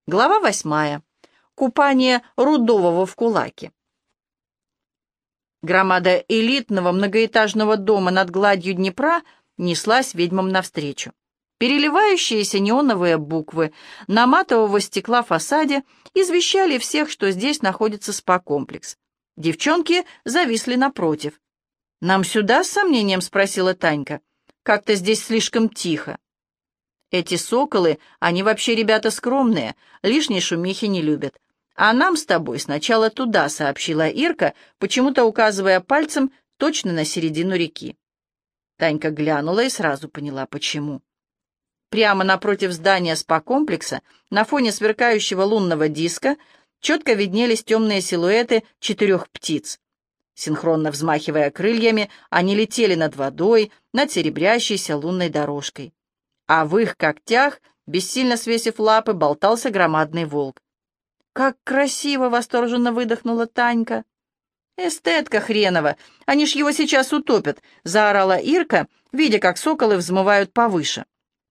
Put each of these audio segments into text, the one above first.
Глава 8. Купание Рудового в кулаке. Громада элитного многоэтажного дома над гладью Днепра неслась ведьмам навстречу. Переливающиеся неоновые буквы на матового стекла фасаде извещали всех, что здесь находится спа-комплекс. Девчонки зависли напротив. «Нам сюда?» — с сомнением спросила Танька. «Как-то здесь слишком тихо». «Эти соколы, они вообще ребята скромные, лишней шумихи не любят. А нам с тобой сначала туда», — сообщила Ирка, почему-то указывая пальцем точно на середину реки. Танька глянула и сразу поняла, почему. Прямо напротив здания спа-комплекса, на фоне сверкающего лунного диска, четко виднелись темные силуэты 4 птиц. Синхронно взмахивая крыльями, они летели над водой, над серебрящейся лунной дорожкой. А в их когтях, бессильно свесив лапы, болтался громадный волк. «Как красиво!» — восторженно выдохнула Танька. «Эстетка хренова! Они ж его сейчас утопят!» — заорала Ирка, видя, как соколы взмывают повыше.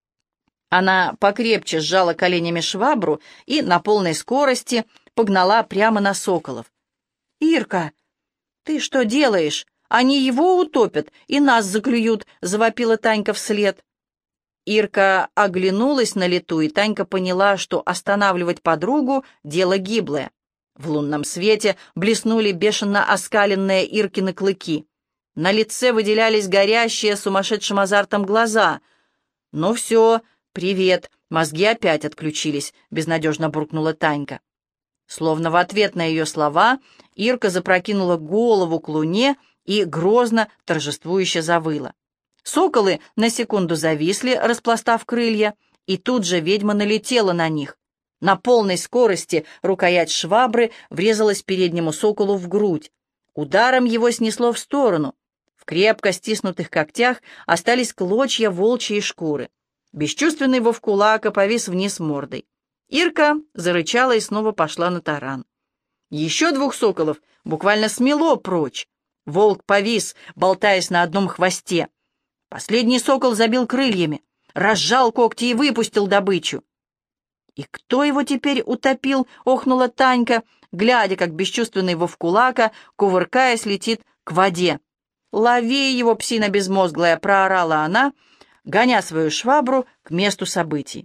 Она покрепче сжала коленями швабру и на полной скорости погнала прямо на соколов. «Ирка, ты что делаешь? Они его утопят и нас заклюют!» — завопила Танька вслед. Ирка оглянулась на лету, и Танька поняла, что останавливать подругу — дело гиблое. В лунном свете блеснули бешено оскаленные Иркины клыки. На лице выделялись горящие сумасшедшим азартом глаза. «Ну все, привет, мозги опять отключились», — безнадежно буркнула Танька. Словно в ответ на ее слова Ирка запрокинула голову к луне и грозно, торжествующе завыла. Соколы на секунду зависли, распластав крылья, и тут же ведьма налетела на них. На полной скорости рукоять швабры врезалась переднему соколу в грудь. Ударом его снесло в сторону. В крепко стиснутых когтях остались клочья волчьей шкуры. Бесчувственный вовкулака повис вниз мордой. Ирка зарычала и снова пошла на таран. Еще 2 соколов буквально смело прочь. Волк повис, болтаясь на одном хвосте. Последний сокол забил крыльями, разжал когти и выпустил добычу. «И кто его теперь утопил?» — охнула Танька, глядя, как бесчувственный вовкулака, кувыркаясь, летит к воде. «Лови его, псина безмозглая!» — проорала она, гоня свою швабру к месту событий.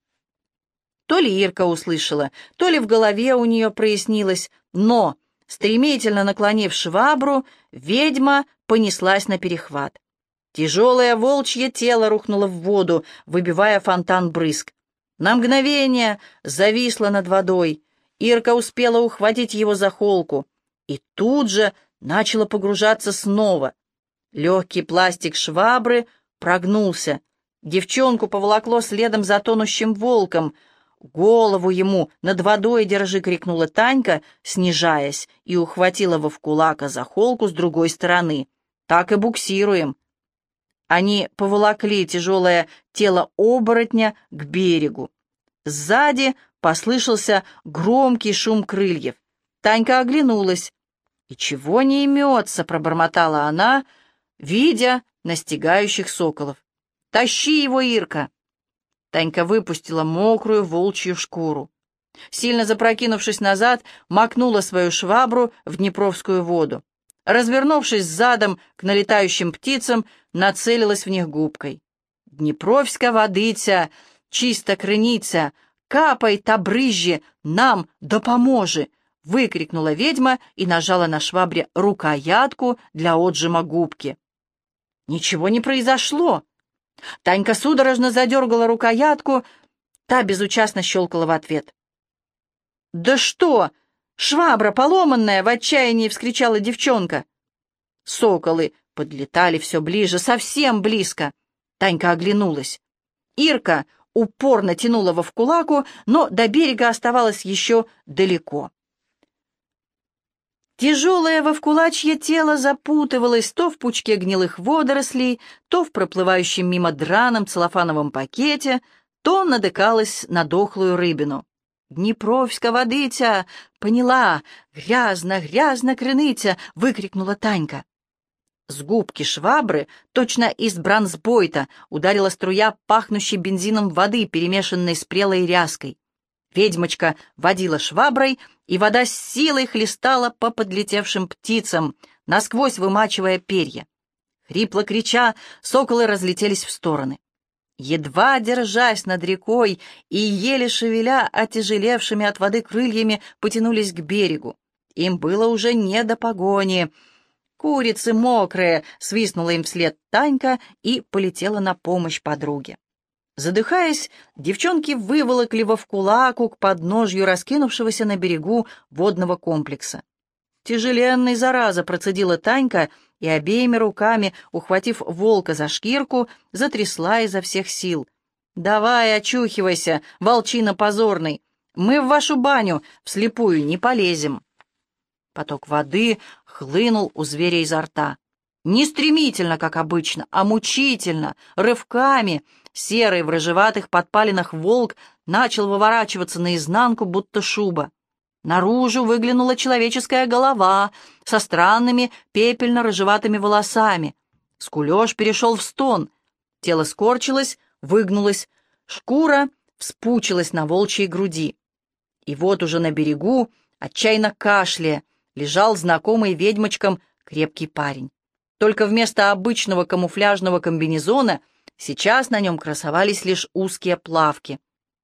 То ли Ирка услышала, то ли в голове у нее прояснилось, но, стремительно наклонив швабру, ведьма понеслась наперехват. Тяжелое волчье тело рухнуло в воду, выбивая фонтан брызг. На мгновение зависло над водой. Ирка успела ухватить его за холку и тут же начала погружаться снова. Легкий пластик швабры прогнулся. Девчонку поволокло следом за тонущим волком. «Голову ему над водой держи!» — крикнула Танька, снижаясь, и ухватила вовкулака за холку с другой стороны. «Так и буксируем». Они поволокли тяжелое тело оборотня к берегу. Сзади послышался громкий шум крыльев. Танька оглянулась. «И чего не имется?» — пробормотала она, видя настигающих соколов. «Тащи его, Ирка!» Танька выпустила мокрую волчью шкуру. Сильно запрокинувшись назад, макнула свою швабру в днепровскую воду. Развернувшись задом к налетающим птицам, нацелилась в них губкой. «Дніпровська водиця, чиста криниця, капай та брызжи, нам допоможи!» — выкрикнула ведьма и нажала на швабре рукоятку для отжима губки. Ничего не произошло. Танька судорожно задергала рукоятку, та безучастно щелкала в ответ. «Да что? Швабра поломанная!» — в отчаянии вскричала девчонка. Соколы подлетали все ближе, совсем близко. Танька оглянулась. Ирка упорно тянула вовкулаку, но до берега оставалось еще далеко. Тяжелое вовкулачье тело запутывалось то в пучке гнилых водорослей, то в проплывающем мимо драном целлофановом пакете, то надыкалось на дохлую рыбину. «Дніпровська водиця! Поняла! Грязно, грязно криниця!» — выкрикнула Танька. С губки швабры, точно из бронзбойта, ударила струя пахнущей бензином воды, перемешанной с прелой ряской. Ведьмочка водила шваброй, и вода с силой хлестала по подлетевшим птицам, насквозь вымачивая перья. Хрипло крича, соколы разлетелись в стороны. Едва держась над рекой и еле шевеля отяжелевшими от воды крыльями, потянулись к берегу. Им было уже не до погони. «Курицы мокрые!» — свистнула им вслед Танька и полетела на помощь подруге. Задыхаясь, девчонки выволокли Вовкулаку к подножью раскинувшегося на берегу водного комплекса. «Тяжеленный, зараза!» — процедила Танька и обеими руками, ухватив волка за шкирку, затрясла изо всех сил. «Давай, очухивайся, волчина позорный! Мы в вашу баню вслепую не полезем!» Поток воды хлынул у зверя изо рта. Не стремительно, как обычно, а мучительно, рывками. Серый в рыжеватых подпалинах волк начал выворачиваться наизнанку, будто шуба. Наружу выглянула человеческая голова со странными пепельно-рыжеватыми волосами. Скулёж перешел в стон. Тело скорчилось, выгнулось, шкура вспучилась на волчьей груди. И вот уже на берегу, отчаянно кашляя, лежал знакомый ведьмочкам крепкий парень. Только вместо обычного камуфляжного комбинезона сейчас на нем красовались лишь узкие плавки.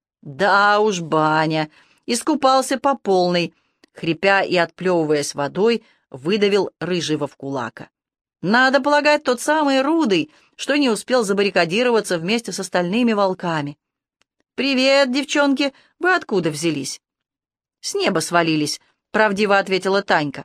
Да уж, баня! Искупался по полной, хрипя и отплевываясь водой, выдавил рыжий Вовкулака. Надо полагать, тот самый Рудый, что не успел забаррикадироваться вместе с остальными волками. «Привет, девчонки! Вы откуда взялись?» «С неба свалились», — правдиво ответила Танька.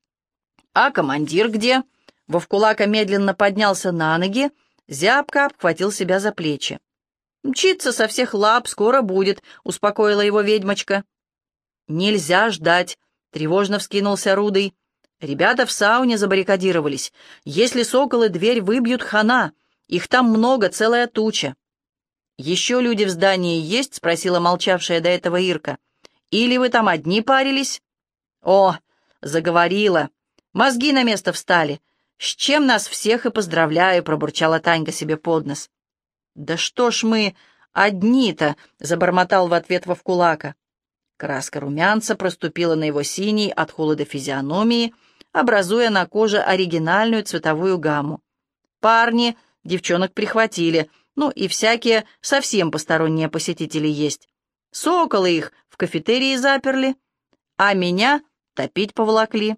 «А командир где?» Вовкулака медленно поднялся на ноги, зябко обхватил себя за плечи. «Мчится со всех лап, скоро будет», — успокоила его ведьмочка. «Нельзя ждать», — тревожно вскинулся Рудый. «Ребята в сауне забаррикадировались. Если соколы дверь выбьют, хана. Их там много, целая туча». «Еще люди в здании есть?» — спросила молчавшая до этого Ирка. «Или вы там одни парились?» «О, заговорила. Мозги на место встали. С чем нас всех и поздравляю», — пробурчала Танька себе под нос. «Да что ж мы одни-то?» — забормотал в ответ Вовкулака. Краска румянца проступила на его синей от холода физиономии, образуя на коже оригинальную цветовую гамму. Парни девчонок прихватили, ну и всякие совсем посторонние посетители есть. Соколы их в кафетерии заперли, а меня топить поволокли.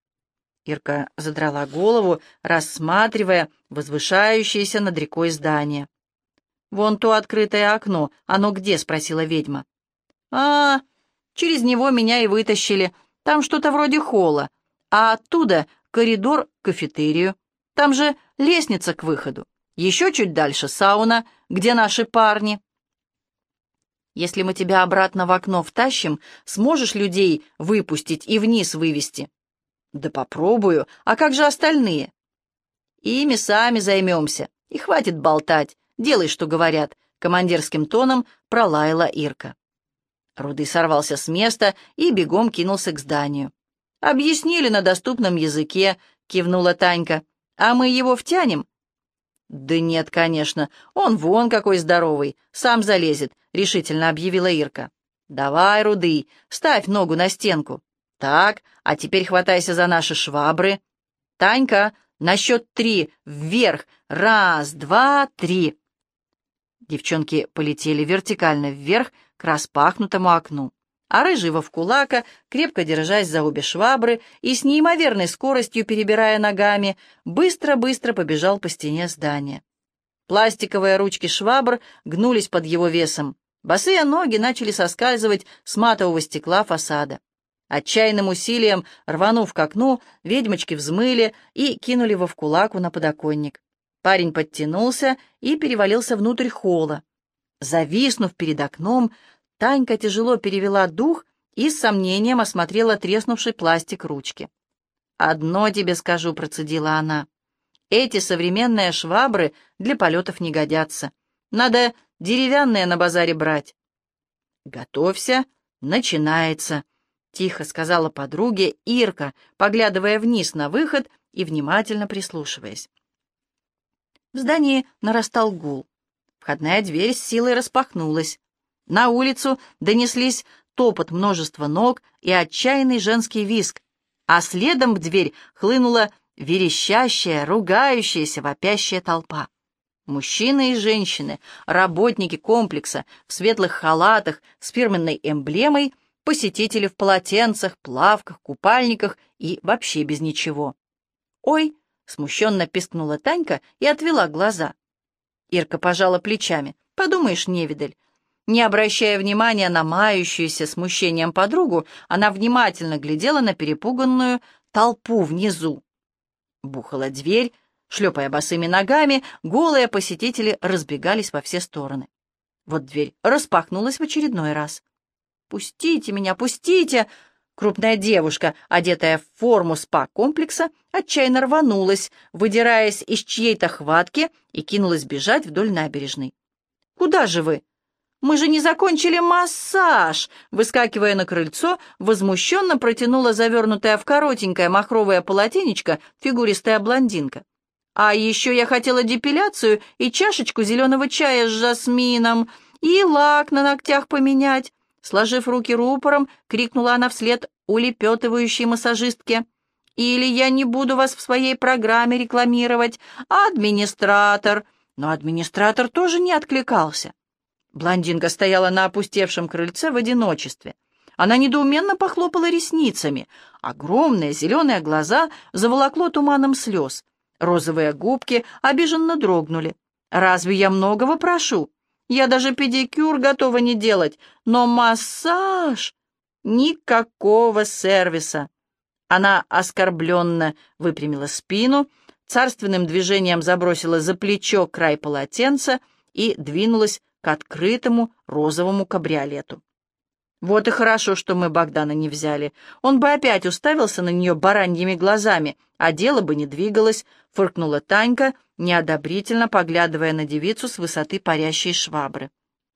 Ирка задрала голову, рассматривая возвышающееся над рекой здание. «Вон то открытое окно. Оно где?» — спросила ведьма. «А, через него меня и вытащили. Там что-то вроде холла. А оттуда коридор к кафетерию. Там же лестница к выходу. Еще чуть дальше сауна, где наши парни». «Если мы тебя обратно в окно втащим, сможешь людей выпустить и вниз вывести?» «Да попробую. А как же остальные?» «Ими сами займемся. И хватит болтать. Делай, что говорят», — командирским тоном пролаяла Ирка. Рудый сорвался с места и бегом кинулся к зданию. «Объяснили на доступном языке», — кивнула Танька. «А мы его втянем?» «Да нет, конечно. Он вон какой здоровый. Сам залезет», — решительно объявила Ирка. «Давай, Рудый, ставь ногу на стенку. Так, а теперь хватайся за наши швабры. Танька, на счет 3 вверх. 1, 2, 3». Девчонки полетели вертикально вверх к распахнутому окну, а рыжий Вовкулака, крепко держась за обе швабры и с неимоверной скоростью перебирая ногами, быстро-быстро побежал по стене здания. Пластиковые ручки швабр гнулись под его весом. Босые ноги начали соскальзывать с матового стекла фасада. Отчаянным усилием, рванув к окну, ведьмочки взмыли и кинули Вовкулаку на подоконник. Парень подтянулся и перевалился внутрь холла. Зависнув перед окном, Танька тяжело перевела дух и с сомнением осмотрела треснувший пластик ручки. «Одно тебе скажу», — процедила она. «Эти современные швабры для полетов не годятся. Надо деревянные на базаре брать». «Готовься, начинается», — тихо сказала подруге Ирка, поглядывая вниз на выход и внимательно прислушиваясь. В здании нарастал гул. Входная дверь с силой распахнулась. На улицу донеслись топот множества ног и отчаянный женский визг, а следом в дверь хлынула верещащая, ругающаяся, вопящая толпа. Мужчины и женщины, работники комплекса в светлых халатах с фирменной эмблемой, посетители в полотенцах, плавках, купальниках и вообще без ничего. «Ой!» — смущенно пискнула Танька и отвела глаза. Ирка пожала плечами. «Подумаешь, невидаль». Не обращая внимания на мающуюся смущением подругу, она внимательно глядела на перепуганную толпу внизу. Бухала дверь, шлепая босыми ногами, голые посетители разбегались во все стороны. Вот дверь распахнулась в очередной раз. «Пустите меня, пустите!» Крупная девушка, одетая в форму спа-комплекса, отчаянно рванулась, выдираясь из чьей-то хватки, и кинулась бежать вдоль набережной. «Куда же вы? Мы же не закончили массаж!» Выскакивая на крыльцо, возмущенно протянула завернутая в коротенькое махровое полотенечко фигуристая блондинка. «А еще я хотела депиляцию и чашечку зеленого чая с жасмином, и лак на ногтях поменять!» Сложив руки рупором, крикнула она вслед улепетывающей массажистке. «Или я не буду вас в своей программе рекламировать, администратор!» Но администратор тоже не откликался. Блондинка стояла на опустевшем крыльце в одиночестве. Она недоуменно похлопала ресницами. Огромные зеленые глаза заволокло туманом слез. Розовые губки обиженно дрогнули. «Разве я многого прошу? Я даже педикюр готова не делать, но массаж... Никакого сервиса!» Она оскорбленно выпрямила спину, царственным движением забросила за плечо край полотенца и двинулась к открытому розовому кабриолету. «Вот и хорошо, что мы Богдана не взяли. Он бы опять уставился на нее бараньими глазами, а дело бы не двигалось», — фыркнула Танька, неодобрительно поглядывая на девицу с высоты парящей швабры.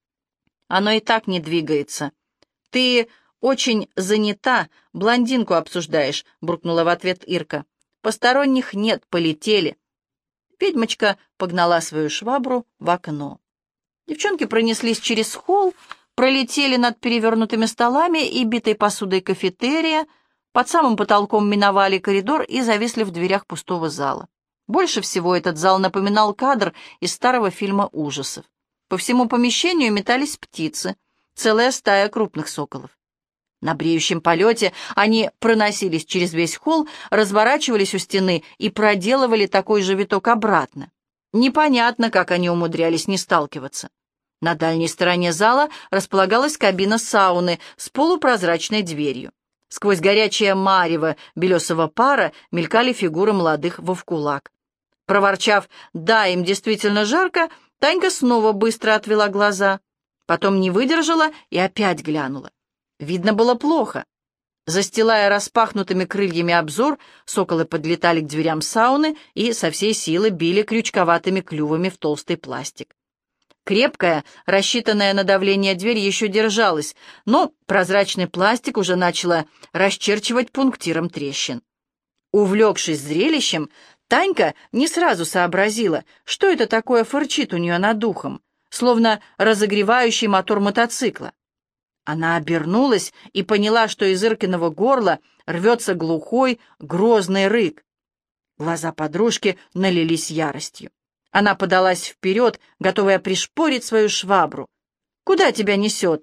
«Оно и так не двигается. Ты очень занята, блондинку обсуждаешь», — буркнула в ответ Ирка. «Посторонних нет, полетели». Ведьмочка погнала свою швабру в окно. Девчонки пронеслись через холл, пролетели над перевернутыми столами и битой посудой кафетерия, под самым потолком миновали коридор и зависли в дверях пустого зала. Больше всего этот зал напоминал кадр из старого фильма ужасов. По всему помещению метались птицы, целая стая крупных соколов. На бреющем полете они проносились через весь холл, разворачивались у стены и проделывали такой же виток обратно. Непонятно, как они умудрялись не сталкиваться. На дальней стороне зала располагалась кабина сауны с полупрозрачной дверью. Сквозь горячее марево белесого пара мелькали фигуры молодых вовкулак. Проворчав «да, им действительно жарко», Танька снова быстро отвела глаза. Потом не выдержала и опять глянула. Видно было плохо. Застилая распахнутыми крыльями обзор, соколы подлетали к дверям сауны и со всей силы били крючковатыми клювами в толстый пластик. Крепкая, рассчитанная на давление дверь еще держалась, но прозрачный пластик уже начала расчерчивать пунктиром трещин. Увлекшись зрелищем, Танька не сразу сообразила, что это такое фырчит у нее над ухом, словно разогревающий мотор мотоцикла. Она обернулась и поняла, что из Иркиного горла рвется глухой, грозный рык. Глаза подружки налились яростью. Она подалась вперед, готовая пришпорить свою швабру. «Куда тебя несет?»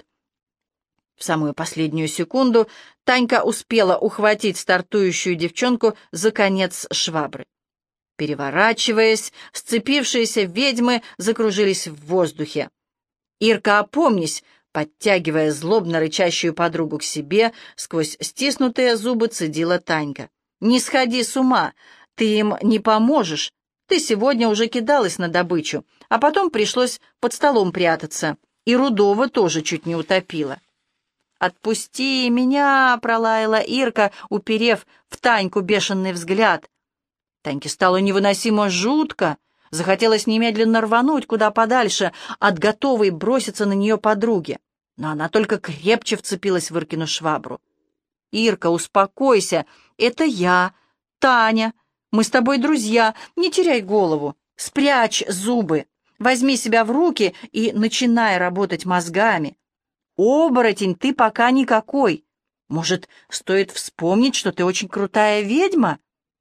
В самую последнюю секунду Танька успела ухватить стартующую девчонку за конец швабры. Переворачиваясь, сцепившиеся ведьмы закружились в воздухе. «Ирка, опомнись!» Подтягивая злобно рычащую подругу к себе, сквозь стиснутые зубы цедила Танька. «Не сходи с ума, ты им не поможешь. Ты сегодня уже кидалась на добычу, а потом пришлось под столом прятаться, и Рудова тоже чуть не утопила». «Отпусти меня!» — пролаяла Ирка, уперев в Таньку бешеный взгляд. Таньке стало невыносимо жутко. Захотелось немедленно рвануть куда подальше от готовой броситься на нее подруги. Но она только крепче вцепилась в Иркину швабру. «Ирка, успокойся, это я, Таня. Мы с тобой друзья, не теряй голову. Спрячь зубы, возьми себя в руки и начинай работать мозгами. оборотень ты пока никакой. Может, стоит вспомнить, что ты очень крутая ведьма?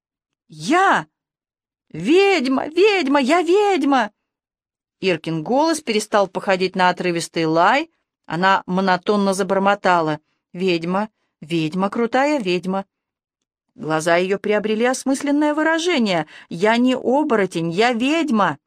Я! Ведьма, ведьма, я ведьма! Иркин голос перестал походить на отрывистый лай. Она монотонно забормотала. «Ведьма, ведьма, крутая ведьма». Глаза ее приобрели осмысленное выражение. «Я не оборотень, я ведьма».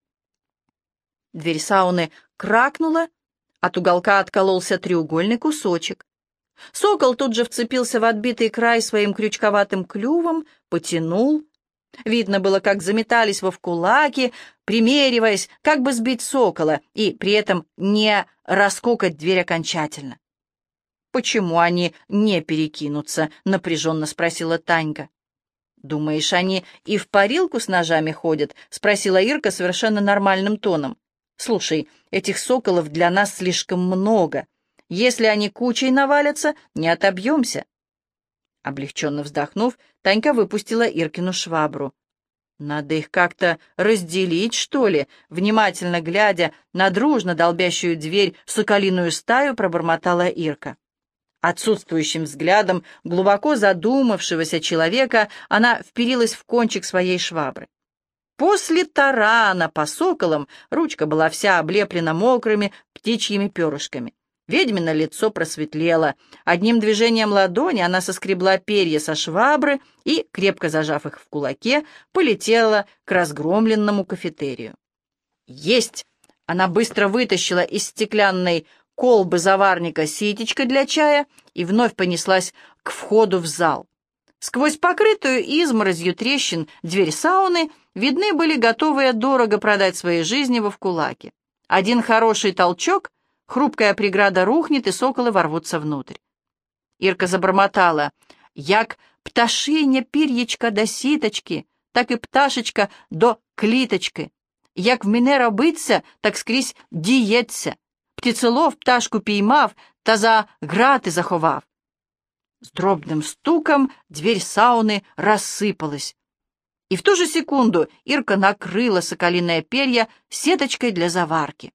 Дверь сауны кракнула, от уголка откололся треугольный кусочек. Сокол тут же вцепился в отбитый край своим крючковатым клювом, потянул. Видно было, как заметались вовкулаки, примериваясь, как бы сбить сокола и при этом не раскокать дверь окончательно. «Почему они не перекинутся?» — напряженно спросила Танька. «Думаешь, они и в парилку с ножами ходят?» — спросила Ирка совершенно нормальным тоном. «Слушай, этих соколов для нас слишком много. Если они кучей навалятся, не отобьемся». Облегченно вздохнув, Танька выпустила Иркину швабру. «Надо их как-то разделить, что ли?» Внимательно глядя на дружно долбящую дверь соколиную стаю, пробормотала Ирка. Отсутствующим взглядом глубоко задумавшегося человека она вперилась в кончик своей швабры. После тарана по соколам ручка была вся облеплена мокрыми птичьими перышками. Ведьмино лицо просветлело. Одним движением ладони она соскребла перья со швабры и, крепко зажав их в кулаке, полетела к разгромленному кафетерию. «Есть!» Она быстро вытащила из стеклянной колбы заварника ситечко для чая и вновь понеслась к входу в зал. Сквозь покрытую изморозью трещин дверь сауны видны были готовые дорого продать свои жизни вовкулаки. Один хороший толчок, хрупкая преграда рухнет, и соколы ворвутся внутрь. Ирка забормотала: «Як пташиня пір'ячка до сіточки, так і пташечка до кліточки. Як в мене робиться, так скрізь діється. Птицелов пташку піймав, та за грати заховав». С дробным стуком дверь сауны рассыпалась. И в ту же секунду Ирка накрыла соколиное перья сеточкой для заварки.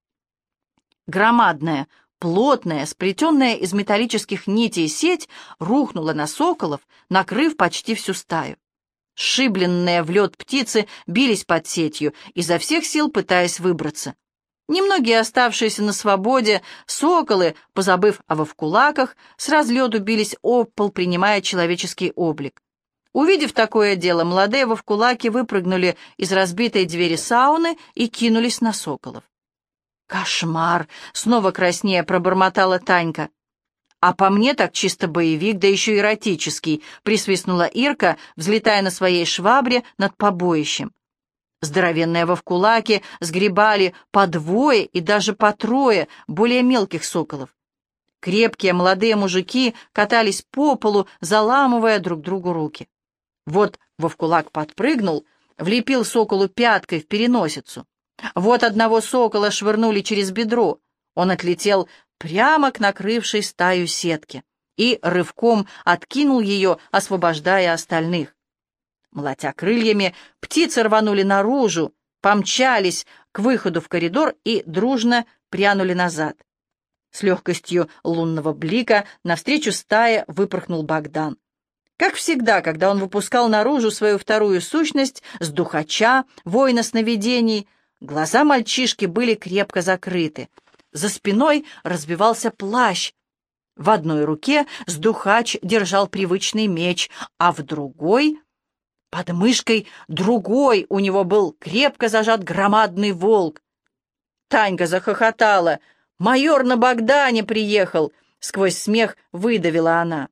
Громадная, плотная, сплетенная из металлических нитей сеть рухнула на соколов, накрыв почти всю стаю. Сшибленные в лед птицы бились под сетью, изо всех сил пытаясь выбраться. Немногие оставшиеся на свободе соколы, позабыв о вовкулаках, с разлету бились об пол, принимая человеческий облик. Увидев такое дело, молодые вовкулаки выпрыгнули из разбитой двери сауны и кинулись на соколов. «Кошмар!» — снова краснея пробормотала Танька. «А по мне так чисто боевик, да еще эротический», — присвистнула Ирка, взлетая на своей швабре над побоищем. Здоровенные вовкулаки сгребали по двое и даже по трое более мелких соколов. Крепкие молодые мужики катались по полу, заламывая друг другу руки. Вот вовкулак подпрыгнул, влепил соколу пяткой в переносицу. Вот одного сокола швырнули через бедро. Он отлетел прямо к накрывшей стаю сетке и рывком откинул ее, освобождая остальных. Молотя крыльями, птицы рванули наружу, помчались к выходу в коридор и дружно прянули назад. С легкостью лунного блика навстречу стае выпорхнул Богдан. Как всегда, когда он выпускал наружу свою вторую сущность с духача, воина сновидений, глаза мальчишки были крепко закрыты. За спиной разбивался плащ. В одной руке сдухач держал привычный меч, а в другой... Под мышкой другой у него был крепко зажат громадный волк. Танька захохотала. «Майор на Богдане приехал!» — сквозь смех выдавила она.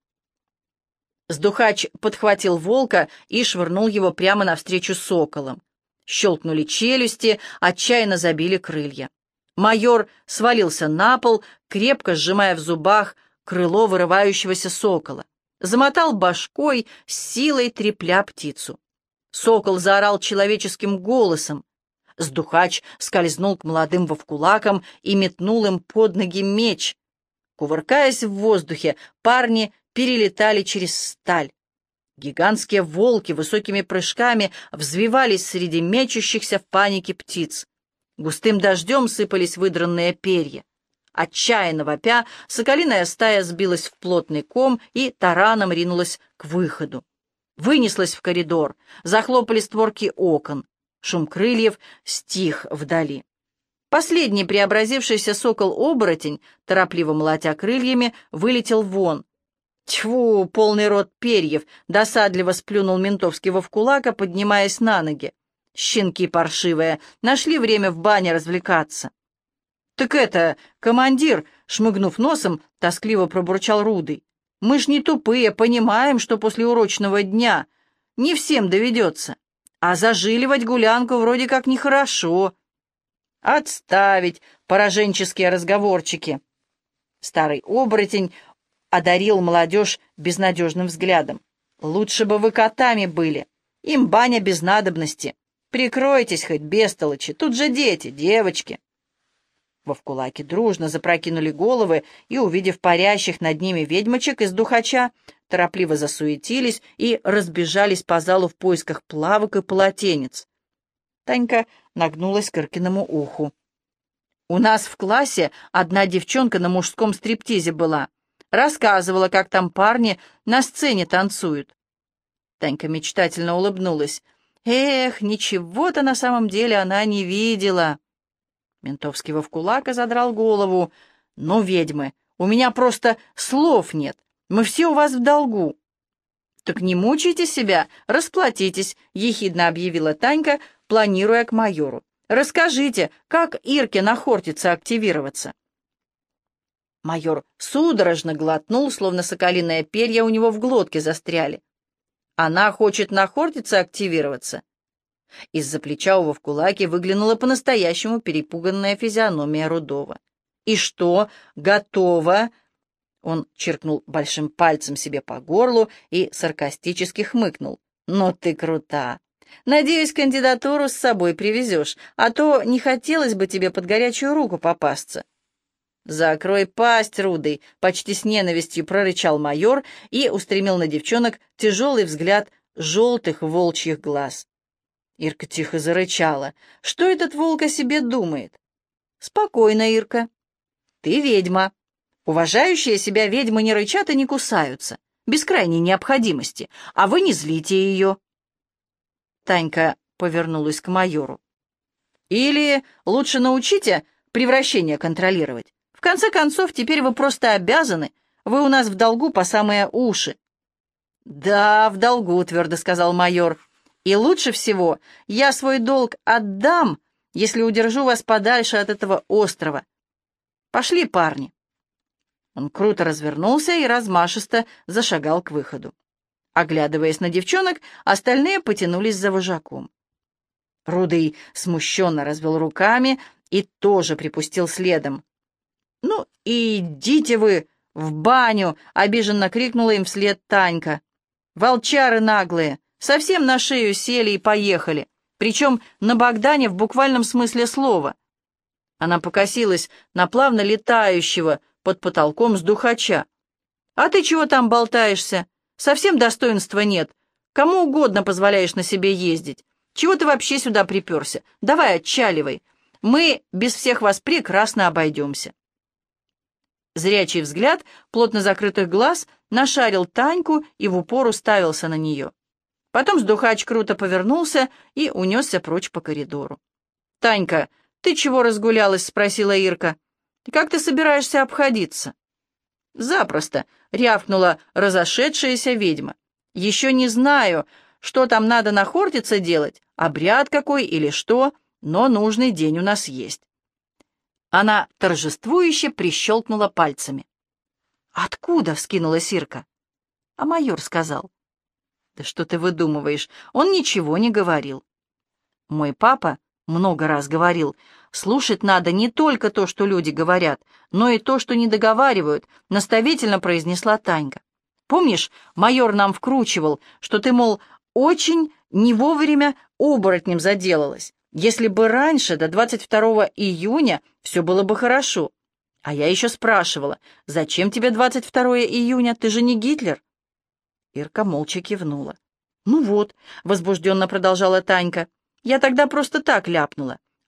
Сдухач подхватил волка и швырнул его прямо навстречу соколам. Щелкнули челюсти, отчаянно забили крылья. Майор свалился на пол, крепко сжимая в зубах крыло вырывающегося сокола. Замотал башкой, с силой трепля птицу. Сокол заорал человеческим голосом. Сдухач скользнул к молодым вовкулакам и метнул им под ноги меч. Кувыркаясь в воздухе, парни перелетали через сталь. Гигантские волки высокими прыжками взвивались среди мечущихся в панике птиц. Густым дождем сыпались выдранные перья. Отчаянно вопя, соколиная стая сбилась в плотный ком и тараном ринулась к выходу. Вынеслась в коридор, захлопали створки окон. Шум крыльев стих вдали. Последний преобразившийся сокол-оборотень, торопливо молотя крыльями, вылетел вон. «Тьфу, полный рот перьев!» — досадливо сплюнул ментовский вовкулака, поднимаясь на ноги. «Щенки паршивые, нашли время в бане развлекаться». «Так это, командир!» — шмыгнув носом, тоскливо пробурчал Рудый. «Мы ж не тупые, понимаем, что после урочного дня не всем доведется. А зажиливать гулянку вроде как нехорошо». «Отставить пораженческие разговорчики!» Старый оборотень одарил молодежь безнадежным взглядом. «Лучше бы вы котами были. Им баня без надобности. Прикройтесь хоть, бестолочи, тут же дети, девочки». Вовкулаки дружно запрокинули головы и, увидев парящих над ними ведьмочек из духача, торопливо засуетились и разбежались по залу в поисках плавок и полотенец. Танька нагнулась к Иркиному уху. «У нас в классе одна девчонка на мужском стриптизе была. Рассказывала, как там парни на сцене танцуют». Танька мечтательно улыбнулась. «Эх, ничего-то на самом деле она не видела». Ментовский вовкулака задрал голову. «Ну, ведьмы, у меня просто слов нет. Мы все у вас в долгу». «Так не мучайте себя, расплатитесь», — ехидно объявила Танька, планируя к майору. «Расскажите, как Ирке на Хортице активироваться?» Майор судорожно глотнул, словно соколиные перья у него в глотке застряли. «Она хочет на Хортице активироваться?» Из-за плеча у Вовкулаки выглянула по-настоящему перепуганная физиономия Рудова. «И что, готова?» Он чиркнул большим пальцем себе по горлу и саркастически хмыкнул. «Но ты крута! Надеюсь, кандидатуру с собой привезешь, а то не хотелось бы тебе под горячую руку попасться». «Закрой пасть, Рудый!» — почти с ненавистью прорычал майор и устремил на девчонок тяжелый взгляд желтых волчьих глаз. Ирка тихо зарычала. «Что этот волк о себе думает?» «Спокойно, Ирка. Ты ведьма. Уважающие себя ведьмы не рычат и не кусаются, без крайней необходимости, а вы не злите ее». Танька повернулась к майору. «Или лучше научите превращение контролировать. В конце концов, теперь вы просто обязаны. Вы у нас в долгу по самые уши». «Да, в долгу», — твердо сказал майор. «И лучше всего я свой долг отдам, если удержу вас подальше от этого острова. Пошли, парни». Он круто развернулся и размашисто зашагал к выходу. Оглядываясь на девчонок, остальные потянулись за вожаком. Рудый смущенно развел руками и тоже припустил следом. «Ну, идите вы в баню!» — обиженно крикнула им вслед Танька. «Волчары наглые! Совсем на шею сели и поехали, причем на Богдане в буквальном смысле слова». Она покосилась на плавно летающего под потолком сдухача. «А ты чего там болтаешься? Совсем достоинства нет. Кому угодно позволяешь на себе ездить. Чего ты вообще сюда приперся? Давай отчаливай. Мы без всех вас прекрасно обойдемся». Зрячий взгляд плотно закрытых глаз нашарил Таньку и в упор уставился на нее. Потом сдухач круто повернулся и унесся прочь по коридору. «Танька, ты чего разгулялась?» — спросила Ирка. «Как ты собираешься обходиться?» «Запросто», — рявкнула разошедшаяся ведьма. «Еще не знаю, что там надо на Хортице делать, обряд какой или что, но нужный день у нас есть». Она торжествующе прищелкнула пальцами. «Откуда?» — вскинулась Ирка. А майор сказал. «Да что ты выдумываешь? Он ничего не говорил». «Мой папа много раз говорил, слушать надо не только то, что люди говорят, но и то, что не договаривают», — наставительно произнесла Танька. «Помнишь, майор нам вкручивал, что ты, мол, очень не вовремя оборотнем заделалась. Если бы раньше, до 22 июня, все было бы хорошо. А я еще спрашивала, зачем тебе 22 июня, ты же не Гитлер?» Ирка молча кивнула. «Ну вот», — возбужденно продолжала Танька, — «я тогда просто так ляпнула.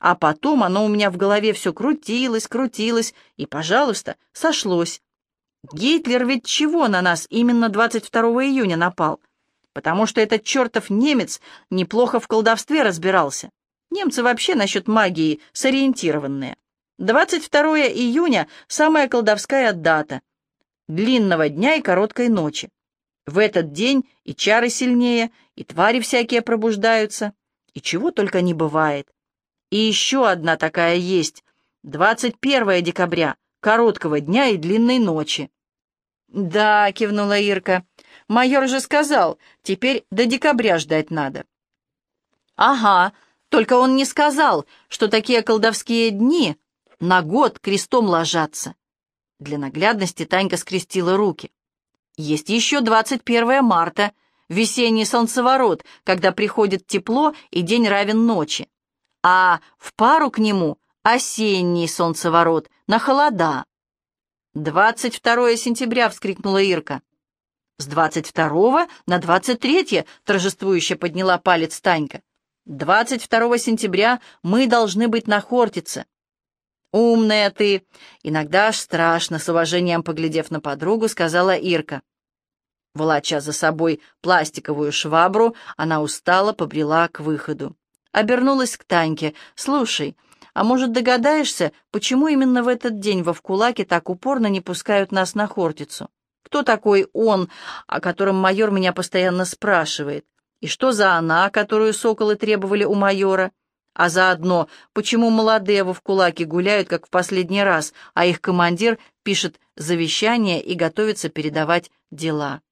А потом оно у меня в голове все крутилось, крутилось, и, пожалуйста, сошлось. Гитлер ведь чего на нас именно 22 июня напал? Потому что этот чертов немец неплохо в колдовстве разбирался. Немцы вообще насчет магии сориентированные. 22 июня — самая колдовская дата. Длинного дня и короткой ночи. В этот день и чары сильнее, и твари всякие пробуждаются, и чего только не бывает. И еще одна такая есть. 21 декабря, короткого дня и длинной ночи. «Да», — кивнула Ирка, — «майор же сказал, теперь до декабря ждать надо». «Ага, только он не сказал, что такие колдовские дни на год крестом ложатся». Для наглядности Танька скрестила руки. «Есть еще 21 марта, весенний солнцеворот, когда приходит тепло и день равен ночи. А в пару к нему осенний солнцеворот, на холода». «22 сентября!» — вскрикнула Ирка. «С 22 на 23 торжествующе подняла палец Танька. 22 сентября мы должны быть на Хортице». «Умная ты!» — иногда аж страшно, с уважением поглядев на подругу, сказала Ирка. Волоча за собой пластиковую швабру, она устало побрела к выходу. Обернулась к Таньке. «Слушай, а может, догадаешься, почему именно в этот день во Вкулаке так упорно не пускают нас на Хортицу? Кто такой он, о котором майор меня постоянно спрашивает? И что за она, которую соколы требовали у майора? А заодно, почему молодые во Вкулаке гуляют, как в последний раз, а их командир пишет завещание и готовится передавать дела?»